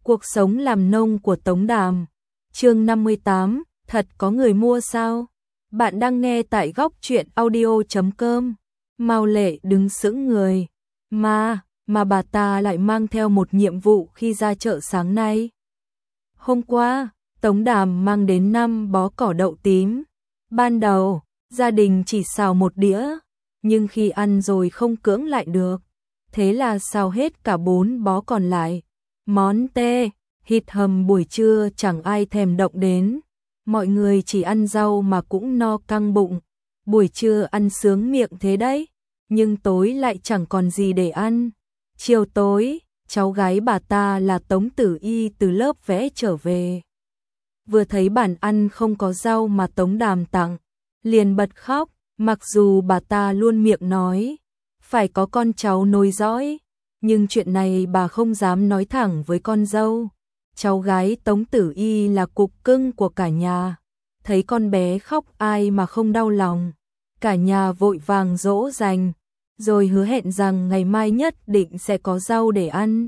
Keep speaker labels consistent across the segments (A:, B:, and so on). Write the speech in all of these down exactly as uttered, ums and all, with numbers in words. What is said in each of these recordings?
A: Cuộc sống làm nông của Tống Đàm. Chương năm mươi tám, thật có người mua sao? Bạn đang nghe tại góc truyện audio chấm com. Mao Lệ đứng sững người. Mà, mà bà ta lại mang theo một nhiệm vụ khi ra chợ sáng nay. Hôm qua, Tống Đàm mang đến năm bó cỏ đậu tím. Ban đầu, gia đình chỉ xào một đĩa, nhưng khi ăn rồi không cưỡng lại được. Thế là xào hết cả bốn bó còn lại. Món tê, thịt hầm buổi trưa chẳng ai thèm động đến. Mọi người chỉ ăn rau mà cũng no căng bụng. Buổi trưa ăn sướng miệng thế đấy, nhưng tối lại chẳng còn gì để ăn. Chiều tối, cháu gái bà ta là Tống Tử Y từ lớp vẽ trở về. Vừa thấy bàn ăn không có rau mà Tống Đàm tặng, liền bật khóc, mặc dù bà ta luôn miệng nói phải có con cháu nối dõi, nhưng chuyện này bà không dám nói thẳng với con dâu. Cháu gái Tống Tử Y là cục cưng của cả nhà, thấy con bé khóc ai mà không đau lòng. Cả nhà vội vàng dỗ dành, rồi hứa hẹn rằng ngày mai nhất định sẽ có rau để ăn.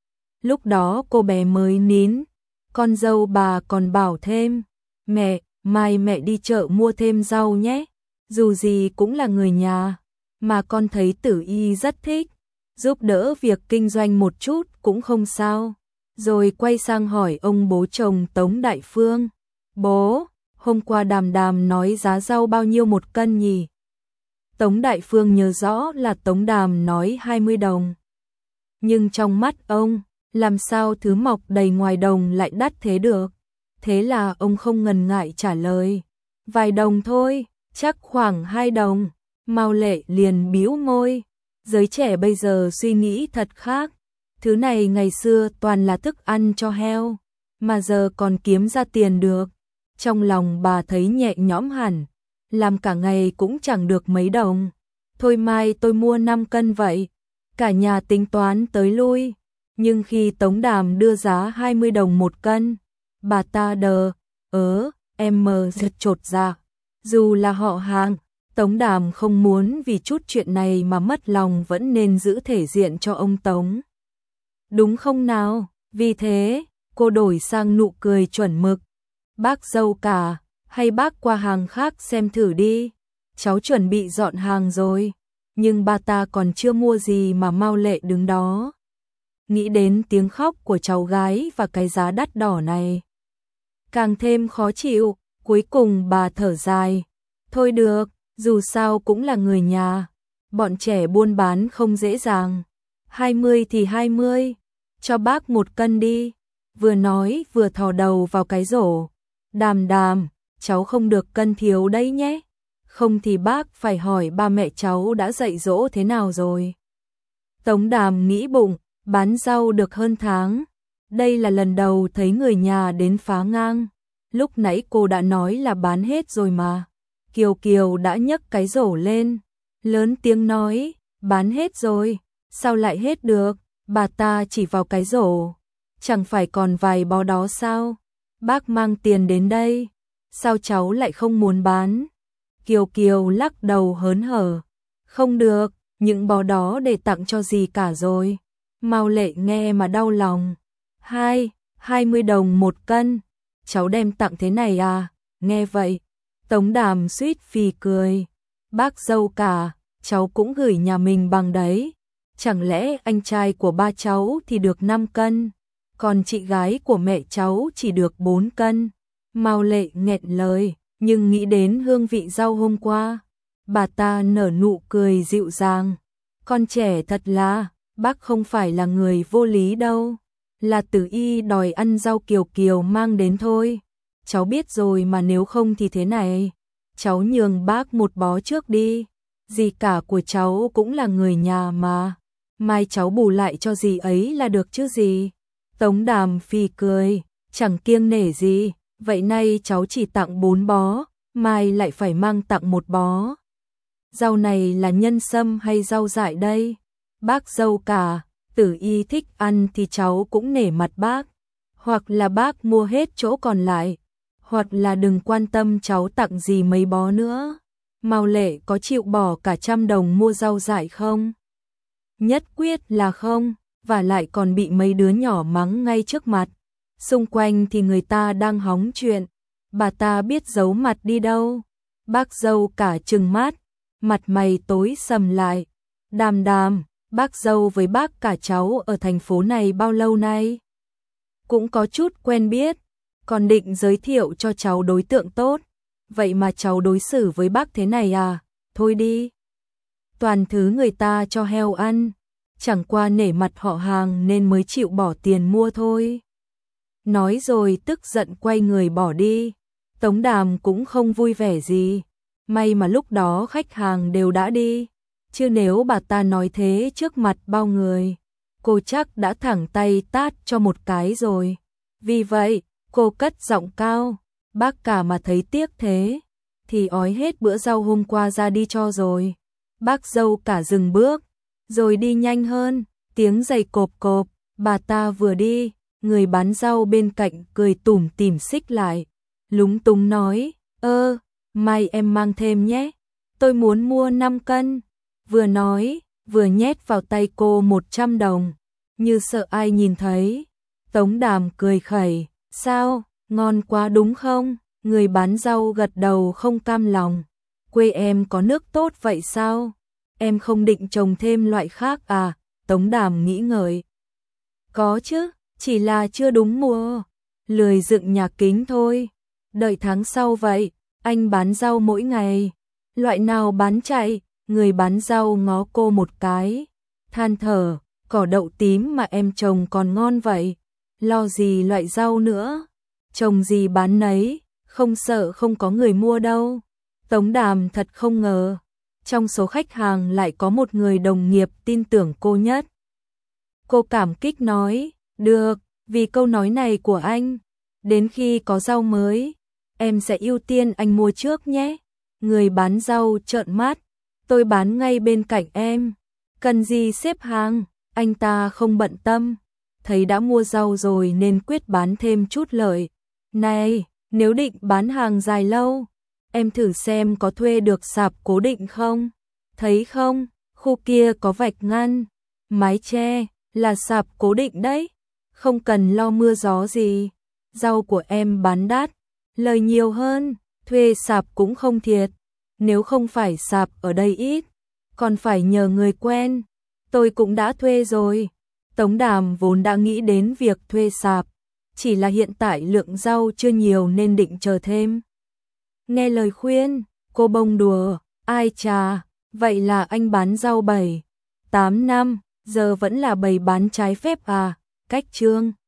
A: Lúc đó cô bé mới nín, con dâu bà còn bảo thêm, mẹ, mai mẹ đi chợ mua thêm rau nhé, dù gì cũng là người nhà, mà con thấy Tử Y rất thích, giúp đỡ việc kinh doanh một chút cũng không sao. Rồi quay sang hỏi ông bố chồng Tống Đại Phương, bố, hôm qua Đàm Đàm nói giá rau bao nhiêu một cân nhỉ? Tống Đại Phương nhớ rõ là Tống Đàm nói hai mươi đồng. Nhưng trong mắt ông, làm sao thứ mọc đầy ngoài đồng lại đắt thế được? Thế là ông không ngần ngại trả lời, vài đồng thôi, chắc khoảng hai đồng. Mao Lệ liền bĩu môi, giới trẻ bây giờ suy nghĩ thật khác. Thứ này ngày xưa toàn là thức ăn cho heo, mà giờ còn kiếm ra tiền được. Trong lòng bà thấy nhẹ nhõm hẳn, làm cả ngày cũng chẳng được mấy đồng. Thôi mai tôi mua năm cân vậy. Cả nhà tính toán tới lui, nhưng khi Tống Đàm đưa giá hai mươi đồng một cân, bà ta đờ, ớ, em mờ giật chột ra. Dù là họ hàng, Tống Đàm không muốn vì chút chuyện này mà mất lòng, vẫn nên giữ thể diện cho ông Tống. Đúng không nào? Vì thế, cô đổi sang nụ cười chuẩn mực. Bác dâu cả, hay bác qua hàng khác xem thử đi. Cháu chuẩn bị dọn hàng rồi, nhưng bà ta còn chưa mua gì mà Mao Lệ đứng đó. Nghĩ đến tiếng khóc của cháu gái và cái giá đắt đỏ này, càng thêm khó chịu. Cuối cùng bà thở dài, thôi được, dù sao cũng là người nhà, bọn trẻ buôn bán không dễ dàng. Hai mươi thì hai mươi, cho bác một cân đi. Vừa nói vừa thò đầu vào cái rổ. Đàm Đàm, cháu không được cân thiếu đấy nhé, không thì bác phải hỏi ba mẹ cháu đã dạy dỗ thế nào rồi. Tống Đàm nghĩ bụng, bán rau được hơn tháng, đây là lần đầu thấy người nhà đến phá ngang. Lúc nãy cô đã nói là bán hết rồi mà. Kiều Kiều đã nhấc cái rổ lên, lớn tiếng nói, bán hết rồi, sao lại hết được? Bà ta chỉ vào cái rổ, chẳng phải còn vài bó đó sao? Bác mang tiền đến đây, sao cháu lại không muốn bán? Kiều Kiều lắc đầu hớn hở, không được, những bó đó để tặng cho dì cả rồi. Mao Lệ nghe mà đau lòng, hai, hai mươi đồng một cân, cháu đem tặng thế này à? Nghe vậy, Tống Đàm suýt phì cười, bác dâu cả, cháu cũng gửi nhà mình bằng đấy. Chẳng lẽ anh trai của ba cháu thì được năm cân, còn chị gái của mẹ cháu chỉ được bốn cân? Mao Lệ nghẹn lời, nhưng nghĩ đến hương vị rau hôm qua, bà ta nở nụ cười dịu dàng. Con trẻ thật là, bác không phải là người vô lý đâu, là Tử Y đòi ăn rau Kiều Kiều mang đến thôi. Cháu biết rồi mà, nếu không thì thế này, cháu nhường bác một bó trước đi, dì cả của cháu cũng là người nhà mà, mai cháu bù lại cho dì ấy là được chứ gì. Tống Đàm phì cười, chẳng kiêng nể gì, vậy nay cháu chỉ tặng bốn bó, mai lại phải mang tặng một bó. Rau này là nhân sâm hay rau dại đây? Bác dâu cả, Tử Y thích ăn thì cháu cũng nể mặt bác, hoặc là bác mua hết chỗ còn lại, hoặc là đừng quan tâm cháu tặng gì mấy bó nữa. Mao Lệ có chịu bỏ cả trăm đồng mua rau dại không? Nhất quyết là không. và lại còn bị mấy đứa nhỏ mắng ngay trước mặt. Xung quanh thì người ta đang hóng chuyện, bà ta biết giấu mặt đi đâu. Bác dâu cả trừng mắt, mặt mày tối sầm lại. Đàm Đàm, bác dâu với bác cả cháu ở thành phố này bao lâu nay? Cũng có chút quen biết, còn định giới thiệu cho cháu đối tượng tốt. Vậy mà cháu đối xử với bác thế này à? Thôi đi. Toàn thứ người ta cho heo ăn, chẳng qua nể mặt họ hàng nên mới chịu bỏ tiền mua thôi. Nói rồi tức giận quay người bỏ đi. Tống Đàm cũng không vui vẻ gì. May mà lúc đó khách hàng đều đã đi, chứ nếu bà ta nói thế trước mặt bao người, cô chắc đã thẳng tay tát cho một cái rồi. Vì vậy, cô cất giọng cao, bác cả mà thấy tiếc thế, thì ói hết bữa rau hôm qua ra đi cho rồi. Bác dâu cả dừng bước, rồi đi nhanh hơn, tiếng giày cộp cộp, bà ta vừa đi, người bán rau bên cạnh cười tủm tỉm xích lại, lúng túng nói, ơ, mai em mang thêm nhé, tôi muốn mua năm cân. Vừa nói, vừa nhét vào tay cô một trăm đồng, như sợ ai nhìn thấy. Tống Đàm cười khẩy, sao, ngon quá đúng không? Người bán rau gật đầu không cam lòng. Quê em có nước tốt vậy sao? Em không định trồng thêm loại khác à? Tống Đàm nghĩ ngợi. Có chứ, chỉ là chưa đúng mùa. Lười dựng nhà kính thôi. Đợi tháng sau vậy, anh bán rau mỗi ngày. Loại nào bán chạy? Người bán rau ngó cô một cái, than thở, cỏ đậu tím mà em trồng còn ngon vậy, lo gì loại rau nữa, trồng gì bán nấy, không sợ không có người mua đâu. Tống Đàm thật không ngờ, trong số khách hàng lại có một người đồng nghiệp tin tưởng cô nhất. Cô cảm kích nói, được, vì câu nói này của anh, đến khi có rau mới, em sẽ ưu tiên anh mua trước nhé. Người bán rau trợn mắt, tôi bán ngay bên cạnh em, cần gì xếp hàng, anh ta không bận tâm, thấy đã mua rau rồi nên quyết bán thêm chút lợi. Này, nếu định bán hàng dài lâu, em thử xem có thuê được sạp cố định không? Thấy không, khu kia có vạch ngăn, mái che, là sạp cố định đấy, không cần lo mưa gió gì. Rau của em bán đắt, lời nhiều hơn, thuê sạp cũng không thiệt. Nếu không phải sạp ở đây ít, còn phải nhờ người quen, tôi cũng đã thuê rồi. Tống Đàm vốn đã nghĩ đến việc thuê sạp, chỉ là hiện tại lượng rau chưa nhiều nên định chờ thêm. Nghe lời khuyên, cô bông đùa, ai chà, vậy là anh bán rau bảy, tám năm, giờ vẫn là bày bán trái phép à, cách chương.